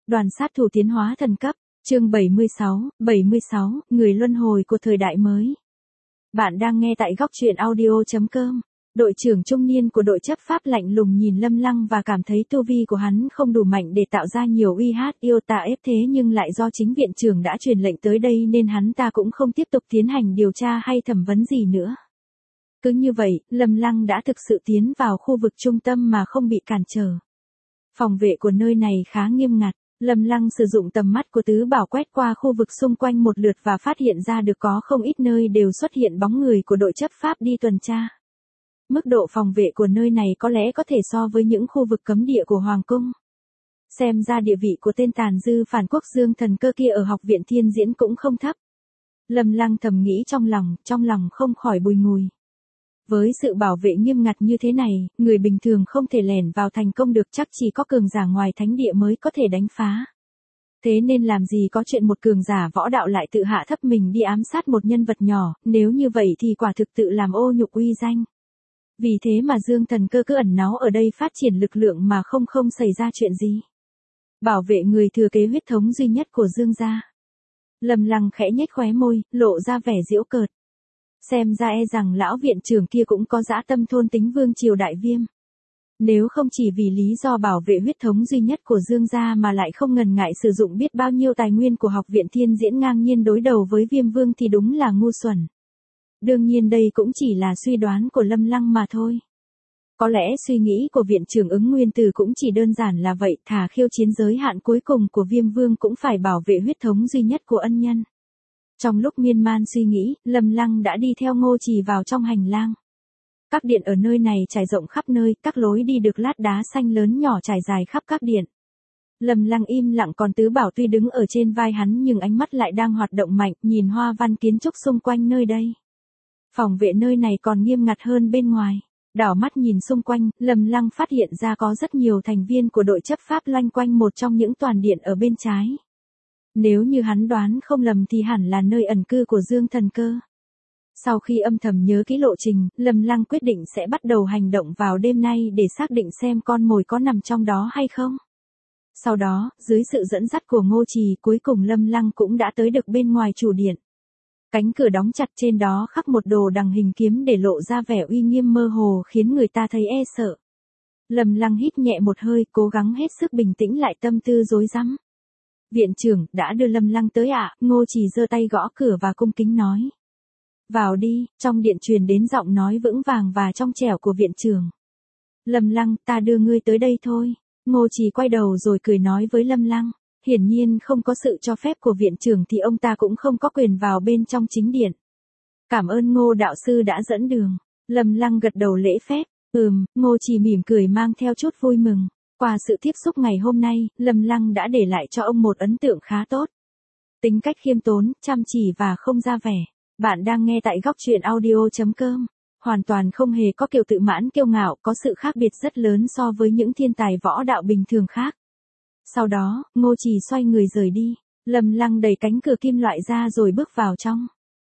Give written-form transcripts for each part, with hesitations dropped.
Đoàn sát thủ tiến hóa thần cấp, chương 76, người luân hồi của thời đại mới. Bạn đang nghe tại góc truyện audio.com. Đội trưởng trung niên của đội chấp pháp lạnh lùng nhìn Lâm Lăng và cảm thấy tu vi của hắn không đủ mạnh để tạo ra nhiều uy hiếp tà ép, thế nhưng lại do chính viện trưởng đã truyền lệnh tới đây nên hắn ta cũng không tiếp tục tiến hành điều tra hay thẩm vấn gì nữa. Cứ như vậy, Lâm Lăng đã thực sự tiến vào khu vực trung tâm mà không bị cản trở. Phòng vệ của nơi này khá nghiêm ngặt. Lâm Lăng sử dụng tầm mắt của tứ bảo quét qua khu vực xung quanh một lượt và phát hiện ra được có không ít nơi đều xuất hiện bóng người của đội chấp pháp đi tuần tra. Mức độ phòng vệ của nơi này có lẽ có thể so với những khu vực cấm địa của Hoàng Cung. Xem ra địa vị của tên tàn dư phản quốc Dương Thần Cơ kia ở học viện Thiên Diễn cũng không thấp. Lâm Lăng thầm nghĩ trong lòng không khỏi bùi ngùi. Với sự bảo vệ nghiêm ngặt như thế này, người bình thường không thể lẻn vào thành công được, chắc chỉ có cường giả ngoài thánh địa mới có thể đánh phá. Thế nên làm gì có chuyện một cường giả võ đạo lại tự hạ thấp mình đi ám sát một nhân vật nhỏ, nếu như vậy thì quả thực tự làm ô nhục uy danh. Vì thế mà Dương Thần Cơ cứ ẩn náu ở đây phát triển lực lượng mà không xảy ra chuyện gì. Bảo vệ người thừa kế huyết thống duy nhất của Dương gia. Lâm Lăng khẽ nhếch khóe môi, lộ ra vẻ giễu cợt. Xem ra rằng lão viện trưởng kia cũng có dã tâm thôn tính vương triều Đại Viêm. Nếu không chỉ vì lý do bảo vệ huyết thống duy nhất của Dương gia mà lại không ngần ngại sử dụng biết bao nhiêu tài nguyên của học viện Thiên Diễn ngang nhiên đối đầu với Viêm Vương thì đúng là ngu xuẩn. Đương nhiên đây cũng chỉ là suy đoán của Lâm Lăng mà thôi. Có lẽ suy nghĩ của viện trưởng Ứng Nguyên Từ cũng chỉ đơn giản là vậy, thà khiêu chiến giới hạn cuối cùng của Viêm Vương cũng phải bảo vệ huyết thống duy nhất của ân nhân. Trong lúc miên man suy nghĩ, Lâm Lăng đã đi theo Ngô Trì vào trong hành lang. Các điện ở nơi này trải rộng khắp nơi, các lối đi được lát đá xanh lớn nhỏ trải dài khắp các điện. Lâm Lăng im lặng, còn tứ bảo tuy đứng ở trên vai hắn nhưng ánh mắt lại đang hoạt động mạnh, nhìn hoa văn kiến trúc xung quanh nơi đây. Phòng vệ nơi này còn nghiêm ngặt hơn bên ngoài. Đảo mắt nhìn xung quanh, Lâm Lăng phát hiện ra có rất nhiều thành viên của đội chấp pháp loanh quanh một trong những toàn điện ở bên trái. Nếu như hắn đoán không lầm thì hẳn là nơi ẩn cư của Dương Thần Cơ. Sau khi âm thầm nhớ kỹ lộ trình, Lâm Lăng quyết định sẽ bắt đầu hành động vào đêm nay để xác định xem con mồi có nằm trong đó hay không. Sau đó, dưới sự dẫn dắt của Ngô Trì, cuối cùng Lâm Lăng cũng đã tới được bên ngoài chủ điện. Cánh cửa đóng chặt, trên đó khắc một đồ đằng hình kiếm để lộ ra vẻ uy nghiêm mơ hồ khiến người ta thấy e sợ. Lâm Lăng hít nhẹ một hơi, cố gắng hết sức bình tĩnh lại tâm tư rối rắm. Viện trưởng, đã đưa Lâm Lăng tới ạ? Ngô Trì giơ tay gõ cửa và cung kính nói. Vào đi, trong điện truyền đến giọng nói vững vàng và trong trẻo của viện trưởng. Lâm Lăng, ta đưa ngươi tới đây thôi. Ngô Trì quay đầu rồi cười nói với Lâm Lăng. Hiển nhiên không có sự cho phép của viện trưởng thì ông ta cũng không có quyền vào bên trong chính điện. Cảm ơn Ngô đạo sư đã dẫn đường. Lâm Lăng gật đầu lễ phép. Ngô Trì mỉm cười mang theo chút vui mừng. Qua sự tiếp xúc ngày hôm nay, Lâm Lăng đã để lại cho ông một ấn tượng khá tốt. Tính cách khiêm tốn, chăm chỉ và không ra vẻ. Bạn đang nghe tại góc truyện audio.com. Hoàn toàn không hề có kiểu tự mãn kiêu ngạo, có sự khác biệt rất lớn so với những thiên tài võ đạo bình thường khác. Sau đó, Ngô Trì xoay người rời đi. Lâm Lăng đẩy cánh cửa kim loại ra rồi bước vào trong.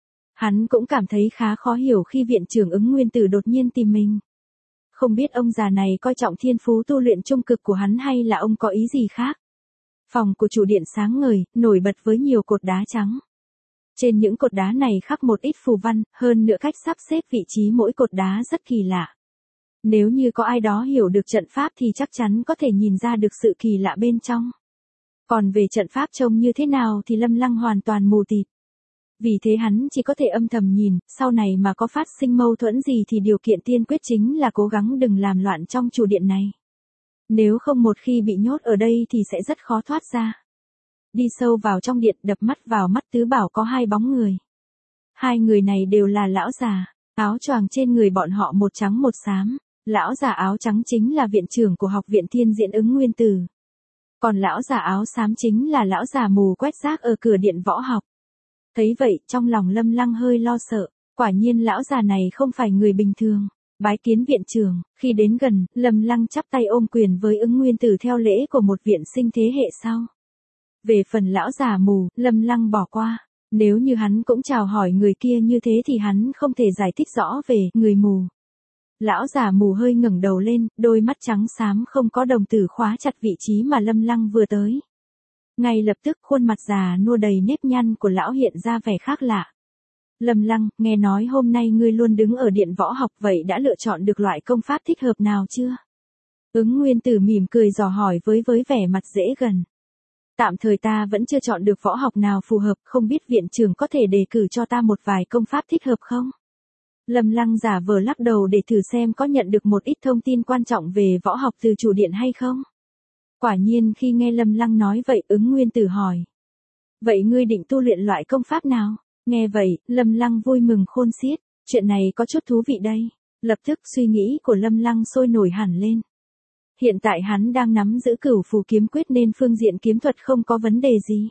Hắn cũng cảm thấy khá khó hiểu khi viện trưởng Ứng Nguyên Tử đột nhiên tìm mình. Không biết ông già này coi trọng thiên phú tu luyện trung cực của hắn hay là ông có ý gì khác. Phòng của chủ điện sáng ngời, nổi bật với nhiều cột đá trắng. Trên những cột đá này khắc một ít phù văn, hơn nữa cách sắp xếp vị trí mỗi cột đá rất kỳ lạ. Nếu như có ai đó hiểu được trận pháp thì chắc chắn có thể nhìn ra được sự kỳ lạ bên trong. Còn về trận pháp trông như thế nào thì Lâm Lăng hoàn toàn mù tịt. Vì thế hắn chỉ có thể âm thầm nhìn, sau này mà có phát sinh mâu thuẫn gì thì điều kiện tiên quyết chính là cố gắng đừng làm loạn trong chủ điện này. Nếu không một khi bị nhốt ở đây thì sẽ rất khó thoát ra. Đi sâu vào trong điện, đập mắt vào mắt tứ bảo có hai bóng người. Hai người này đều là lão già, áo choàng trên người bọn họ một trắng một xám. Lão già áo trắng chính là viện trưởng của học viện Thiên Diễn Ứng Nguyên Tử. Còn lão già áo xám chính là lão già mù quét rác ở cửa điện võ học. Thấy vậy, trong lòng Lâm Lăng hơi lo sợ, quả nhiên lão già này không phải người bình thường. Bái kiến viện trưởng. Khi đến gần, Lâm Lăng chắp tay ôm quyền với Ứng Nguyên Tử theo lễ của một viện sinh thế hệ sau. Về phần lão già mù, Lâm Lăng bỏ qua. Nếu như hắn cũng chào hỏi người kia như thế thì hắn không thể giải thích rõ về người mù. Lão già mù hơi ngẩng đầu lên, đôi mắt trắng xám không có đồng tử khóa chặt vị trí mà Lâm Lăng vừa tới. Ngay lập tức khuôn mặt già nua đầy nếp nhăn của lão hiện ra vẻ khác lạ. Lâm Lăng, nghe nói hôm nay ngươi luôn đứng ở điện võ học, vậy đã lựa chọn được loại công pháp thích hợp nào chưa? Ứng Nguyên Tử mỉm cười dò hỏi với vẻ mặt dễ gần. Tạm thời ta vẫn chưa chọn được võ học nào phù hợp, không biết viện trưởng có thể đề cử cho ta một vài công pháp thích hợp không? Lâm Lăng giả vờ lắc đầu để thử xem có nhận được một ít thông tin quan trọng về võ học từ chủ điện hay không. Quả nhiên khi nghe Lâm Lăng nói vậy, Ứng Nguyên Tử hỏi. Vậy ngươi định tu luyện loại công pháp nào? Nghe vậy, Lâm Lăng vui mừng khôn xiết, chuyện này có chút thú vị đây. Lập tức suy nghĩ của Lâm Lăng sôi nổi hẳn lên. Hiện tại hắn đang nắm giữ Cửu Phù kiếm quyết nên phương diện kiếm thuật không có vấn đề gì.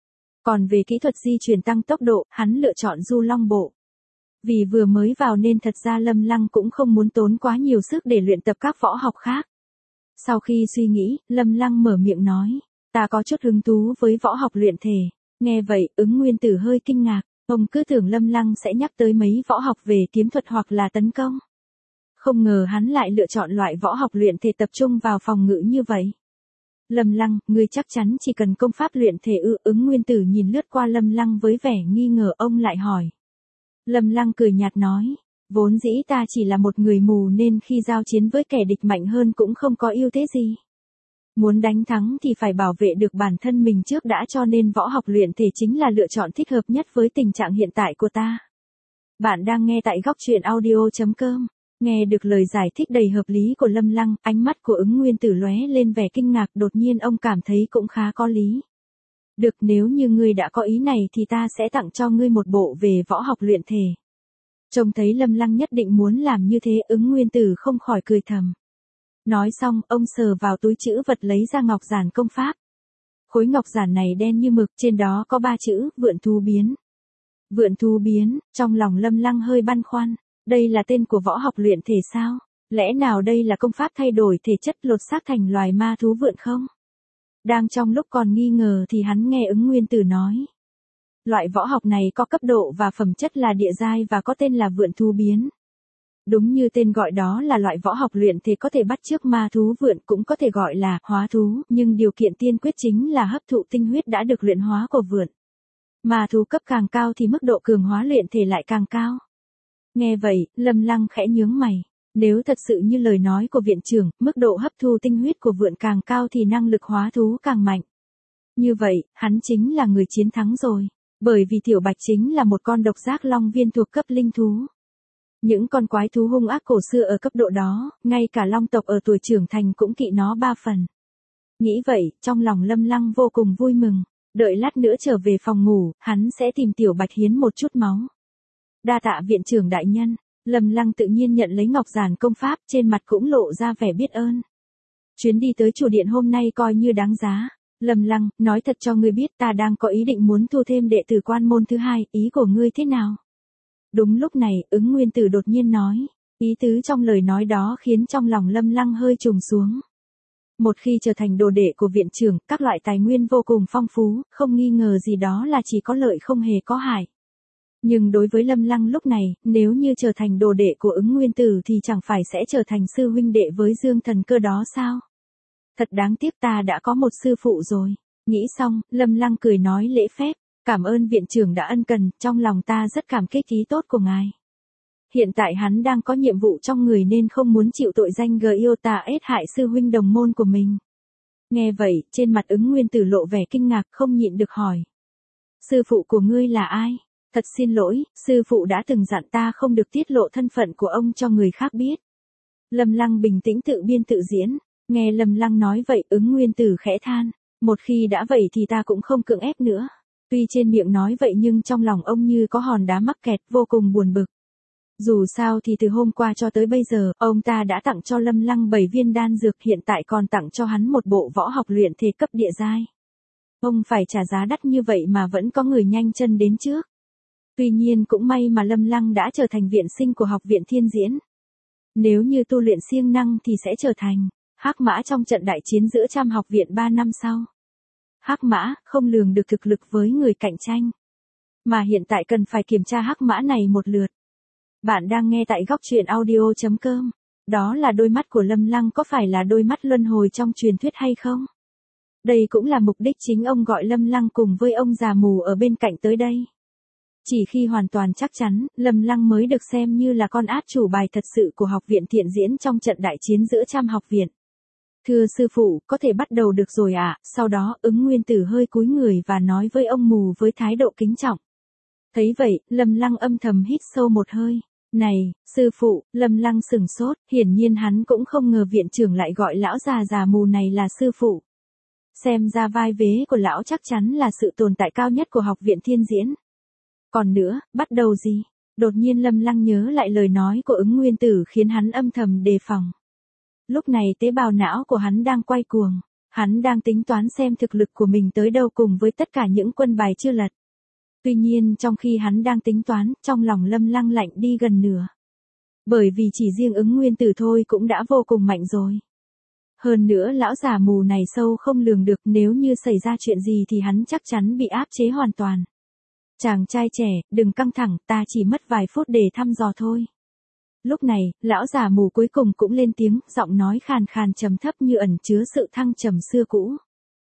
Còn về kỹ thuật di chuyển tăng tốc độ, hắn lựa chọn Du Long Bộ. Vì vừa mới vào nên thật ra Lâm Lăng cũng không muốn tốn quá nhiều sức để luyện tập các võ học khác. Sau khi suy nghĩ, Lâm Lăng mở miệng nói, ta có chút hứng thú với võ học luyện thể. Nghe vậy, Ứng Nguyên Tử hơi kinh ngạc, ông cứ tưởng Lâm Lăng sẽ nhắc tới mấy võ học về kiếm thuật hoặc là tấn công. Không ngờ hắn lại lựa chọn loại võ học luyện thể tập trung vào phòng ngự như vậy. Lâm Lăng, ngươi chắc chắn chỉ cần công pháp luyện thể ư? Ứng Nguyên Tử nhìn lướt qua Lâm Lăng với vẻ nghi ngờ, ông lại hỏi. Lâm Lăng cười nhạt nói, vốn dĩ ta chỉ là một người mù nên khi giao chiến với kẻ địch mạnh hơn cũng không có ưu thế gì. Muốn đánh thắng thì phải bảo vệ được bản thân mình trước đã, cho nên võ học luyện thể chính là lựa chọn thích hợp nhất với tình trạng hiện tại của ta. Bạn đang nghe tại góc truyện audio.com. Nghe được lời giải thích đầy hợp lý của Lâm Lăng, ánh mắt của Ứng Nguyên Tử lóe lên vẻ kinh ngạc, đột nhiên ông cảm thấy cũng khá có lý. Được, nếu như ngươi đã có ý này thì ta sẽ tặng cho ngươi một bộ về võ học luyện thể. Trông thấy Lâm Lăng nhất định muốn làm như thế, Ứng Nguyên Tử không khỏi cười thầm. Nói xong, ông sờ vào túi trữ vật lấy ra ngọc giản công pháp. Khối ngọc giản này đen như mực, trên đó có 3 chữ, Vượn Thú Biến. Vượn Thú Biến, trong lòng Lâm Lăng hơi băn khoăn. Đây là tên của võ học luyện thể sao? Lẽ nào đây là công pháp thay đổi thể chất lột xác thành loài ma thú vượn không? Đang trong lúc còn nghi ngờ thì hắn nghe Ứng Nguyên Tử nói. Loại võ học này có cấp độ và phẩm chất là địa giai và có tên là Vượn Thú Biến. Đúng như tên gọi đó là loại võ học luyện thể có thể bắt chước ma thú vượn, cũng có thể gọi là hóa thú, nhưng điều kiện tiên quyết chính là hấp thụ tinh huyết đã được luyện hóa của vượn. Ma thú cấp càng cao thì mức độ cường hóa luyện thể lại càng cao. Nghe vậy, Lâm Lăng khẽ nhướng mày. Nếu thật sự như lời nói của viện trưởng, mức độ hấp thu tinh huyết của vượn càng cao thì năng lực hóa thú càng mạnh. Như vậy, hắn chính là người chiến thắng rồi. Bởi vì Tiểu Bạch chính là một con độc giác long viên thuộc cấp linh thú. Những con quái thú hung ác cổ xưa ở cấp độ đó, ngay cả long tộc ở tuổi trưởng thành cũng kỵ nó 3 phần. Nghĩ vậy, trong lòng Lâm Lăng vô cùng vui mừng. Đợi lát nữa trở về phòng ngủ, hắn sẽ tìm Tiểu Bạch hiến một chút máu. Đa tạ viện trưởng đại nhân. Lâm Lăng tự nhiên nhận lấy ngọc giản công pháp, trên mặt cũng lộ ra vẻ biết ơn. Chuyến đi tới chủ điện hôm nay coi như đáng giá. Lâm Lăng, nói thật cho ngươi biết, ta đang có ý định muốn thu thêm đệ tử quan môn thứ 2, ý của ngươi thế nào? Đúng lúc này, Ứng Nguyên Tử đột nhiên nói. Ý tứ trong lời nói đó khiến trong lòng Lâm Lăng hơi trùng xuống. Một khi trở thành đồ đệ của viện trưởng, các loại tài nguyên vô cùng phong phú, không nghi ngờ gì đó là chỉ có lợi không hề có hại. Nhưng đối với Lâm Lăng lúc này, nếu như trở thành đồ đệ của Ứng Nguyên Tử thì chẳng phải sẽ trở thành sư huynh đệ với Dương Thần Cơ đó sao? Thật đáng tiếc, ta đã có một sư phụ rồi. Nghĩ xong, Lâm Lăng cười nói lễ phép. Cảm ơn viện trưởng đã ân cần, trong lòng ta rất cảm kích ý tốt của ngài. Hiện tại hắn đang có nhiệm vụ trong người nên không muốn chịu tội danh Giota ết hại sư huynh đồng môn của mình. Nghe vậy, trên mặt Ứng Nguyên Tử lộ vẻ kinh ngạc, không nhịn được hỏi. Sư phụ của ngươi là ai? Thật xin lỗi, sư phụ đã từng dặn ta không được tiết lộ thân phận của ông cho người khác biết. Lâm Lăng bình tĩnh tự biên tự diễn. Nghe Lâm Lăng nói vậy, Ứng Nguyên Tử khẽ than. Một khi đã vậy thì ta cũng không cưỡng ép nữa. Tuy trên miệng nói vậy nhưng trong lòng ông như có hòn đá mắc kẹt, vô cùng buồn bực. Dù sao thì từ hôm qua cho tới bây giờ, ông ta đã tặng cho Lâm Lăng 7 viên đan dược, hiện tại còn tặng cho hắn một bộ võ học luyện thể cấp địa giai. Ông phải trả giá đắt như vậy mà vẫn có người nhanh chân đến trước. Tuy nhiên cũng may mà Lâm Lăng đã trở thành viện sinh của học viện Thiên Diễn. Nếu như tu luyện siêng năng thì sẽ trở thành hắc mã trong trận đại chiến giữa Trăm học viện 3 năm sau. Hắc mã, không lường được thực lực với người cạnh tranh. Mà hiện tại cần phải kiểm tra hắc mã này một lượt. Bạn đang nghe tại góc truyện audio.com. Đó là đôi mắt của Lâm Lăng, có phải là đôi mắt luân hồi trong truyền thuyết hay không? Đây cũng là mục đích chính ông gọi Lâm Lăng cùng với ông già mù ở bên cạnh tới đây. Chỉ khi hoàn toàn chắc chắn, Lâm Lăng mới được xem như là con át chủ bài thật sự của học viện Thiện Diễn trong trận đại chiến giữa trăm học viện. Thưa sư phụ, có thể bắt đầu được rồi ạ. Sau đó, Ứng Nguyên Tử hơi cúi người và nói với ông mù với thái độ kính trọng. Thấy vậy, Lâm Lăng âm thầm hít sâu một hơi. Này, sư phụ, Lâm Lăng sừng sốt, hiển nhiên hắn cũng không ngờ viện trưởng lại gọi lão già mù này là sư phụ. Xem ra vai vế của lão chắc chắn là sự tồn tại cao nhất của học viện Thiên Diễn. Còn nữa, bắt đầu gì? Đột nhiên Lâm Lăng nhớ lại lời nói của Ứng Nguyên Tử khiến hắn âm thầm đề phòng. Lúc này tế bào não của hắn đang quay cuồng. Hắn đang tính toán xem thực lực của mình tới đâu cùng với tất cả những quân bài chưa lật. Tuy nhiên trong khi hắn đang tính toán, trong lòng Lâm Lăng lạnh đi gần nửa. Bởi vì chỉ riêng Ứng Nguyên Tử thôi cũng đã vô cùng mạnh rồi. Hơn nữa lão già mù này sâu không lường được, nếu như xảy ra chuyện gì thì hắn chắc chắn bị áp chế hoàn toàn. Chàng trai trẻ, đừng căng thẳng, ta chỉ mất vài phút để thăm dò thôi. Lúc này, lão già mù cuối cùng cũng lên tiếng, giọng nói khàn khàn trầm thấp như ẩn chứa sự thăng trầm xưa cũ.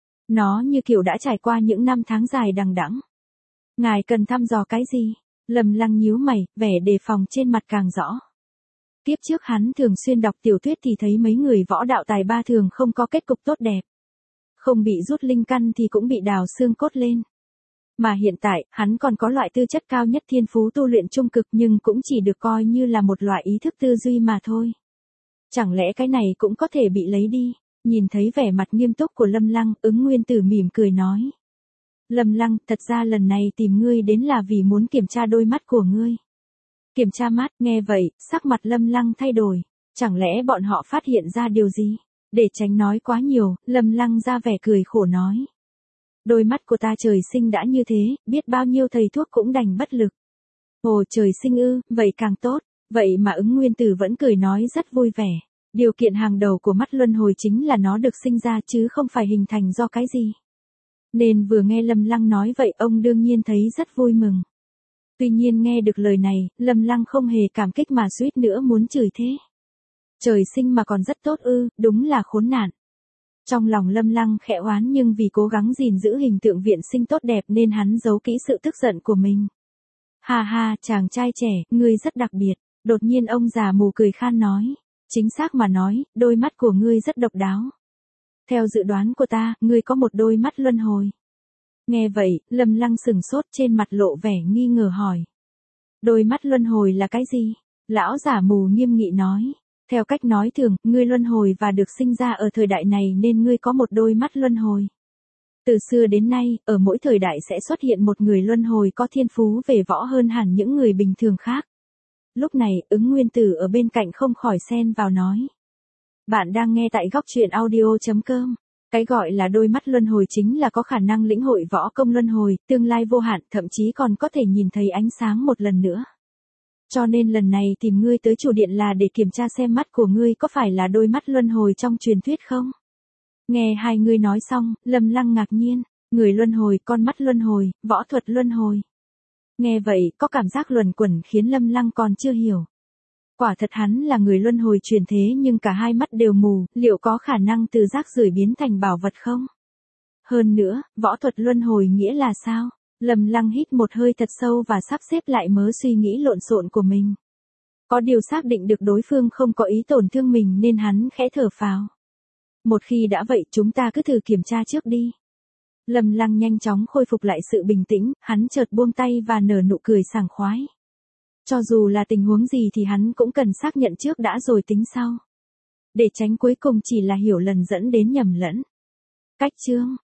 Nó như kiểu đã trải qua những năm tháng dài đằng đẵng. Ngài cần thăm dò cái gì? Lâm Lăng nhíu mày, vẻ đề phòng trên mặt càng rõ. Tiếp trước hắn thường xuyên đọc tiểu thuyết thì thấy mấy người võ đạo tài ba thường không có kết cục tốt đẹp. Không bị rút linh căn thì cũng bị đào xương cốt lên. Mà hiện tại, hắn còn có loại tư chất cao nhất thiên phú tu luyện trung cực nhưng cũng chỉ được coi như là một loại ý thức tư duy mà thôi. Chẳng lẽ cái này cũng có thể bị lấy đi? Nhìn thấy vẻ mặt nghiêm túc của Lâm Lăng, Ứng Nguyên Tử mỉm cười nói. Lâm Lăng, thật ra lần này tìm ngươi đến là vì muốn kiểm tra đôi mắt của ngươi. Kiểm tra mắt, nghe vậy, sắc mặt Lâm Lăng thay đổi. Chẳng lẽ bọn họ phát hiện ra điều gì? Để tránh nói quá nhiều, Lâm Lăng ra vẻ cười khổ nói. Đôi mắt của ta trời sinh đã như thế, biết bao nhiêu thầy thuốc cũng đành bất lực. Ồ trời sinh ư, vậy càng tốt. Vậy mà Ứng Nguyên Tử vẫn cười nói rất vui vẻ. Điều kiện hàng đầu của mắt luân hồi chính là nó được sinh ra chứ không phải hình thành do cái gì. Nên vừa nghe Lâm Lăng nói vậy ông đương nhiên thấy rất vui mừng. Tuy nhiên nghe được lời này, Lâm Lăng không hề cảm kích mà suýt nữa muốn chửi thế. Trời sinh mà còn rất tốt ư, đúng là khốn nạn. Trong lòng Lâm Lăng khẽ oán nhưng vì cố gắng gìn giữ hình tượng viện sinh tốt đẹp nên hắn giấu kỹ sự tức giận của mình. Ha ha, chàng trai trẻ, ngươi rất đặc biệt. Đột nhiên ông già mù cười khan nói. Chính xác mà nói, đôi mắt của ngươi rất độc đáo. Theo dự đoán của ta, ngươi có một đôi mắt luân hồi. Nghe vậy, Lâm Lăng sừng sốt trên mặt lộ vẻ nghi ngờ hỏi. Đôi mắt luân hồi là cái gì? Lão giả mù nghiêm nghị nói. Theo cách nói thường, ngươi luân hồi và được sinh ra ở thời đại này nên ngươi có một đôi mắt luân hồi. Từ xưa đến nay, ở mỗi thời đại sẽ xuất hiện một người luân hồi có thiên phú về võ hơn hẳn những người bình thường khác. Lúc này, Ứng Nguyên Tử ở bên cạnh không khỏi xen vào nói. Bạn đang nghe tại góc truyện audio.com. Cái gọi là đôi mắt luân hồi chính là có khả năng lĩnh hội võ công luân hồi, tương lai vô hạn, thậm chí còn có thể nhìn thấy ánh sáng một lần nữa. Cho nên lần này tìm ngươi tới chủ điện là để kiểm tra xem mắt của ngươi có phải là đôi mắt luân hồi trong truyền thuyết không? Nghe hai người nói xong, Lâm Lăng ngạc nhiên, người luân hồi, con mắt luân hồi, võ thuật luân hồi. Nghe vậy, có cảm giác luẩn quẩn khiến Lâm Lăng còn chưa hiểu. Quả thật hắn là người luân hồi truyền thế nhưng cả hai mắt đều mù, liệu có khả năng từ rác rưởi biến thành bảo vật không? Hơn nữa, võ thuật luân hồi nghĩa là sao? Lâm Lăng hít một hơi thật sâu và sắp xếp lại mớ suy nghĩ lộn xộn của mình. Có điều xác định được đối phương không có ý tổn thương mình nên hắn khẽ thở phào. Một khi đã vậy chúng ta cứ thử kiểm tra trước đi. Lâm Lăng nhanh chóng khôi phục lại sự bình tĩnh, hắn chợt buông tay và nở nụ cười sảng khoái. Cho dù là tình huống gì thì hắn cũng cần xác nhận trước đã rồi tính sau. Để tránh cuối cùng chỉ là hiểu lầm dẫn đến nhầm lẫn. Cách chương